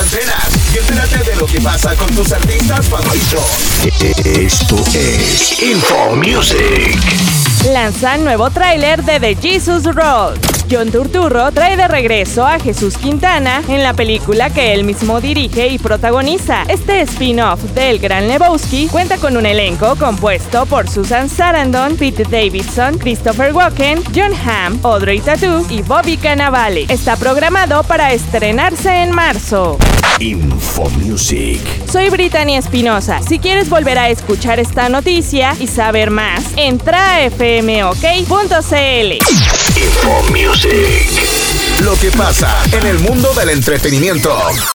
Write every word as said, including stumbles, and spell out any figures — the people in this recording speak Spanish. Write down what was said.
antenas y entérate de lo que pasa con tus artistas favoritos. Esto es Info Music. Lanzan nuevo tráiler de The Jesus Road. John Turturro trae de regreso a Jesús Quintana en la película que él mismo dirige y protagoniza. Este spin-off del Gran Lebowski cuenta con un elenco compuesto por Susan Sarandon, Pete Davidson, Christopher Walken, Jon Hamm, Audrey Tautou y Bobby Cannavale. Está programado para estrenarse en marzo. Info Music. Soy Brittany Espinosa. Si quieres volver a escuchar esta noticia y saber más, entra a f m o k punto c l. Info Music. Lo que pasa en el mundo del entretenimiento.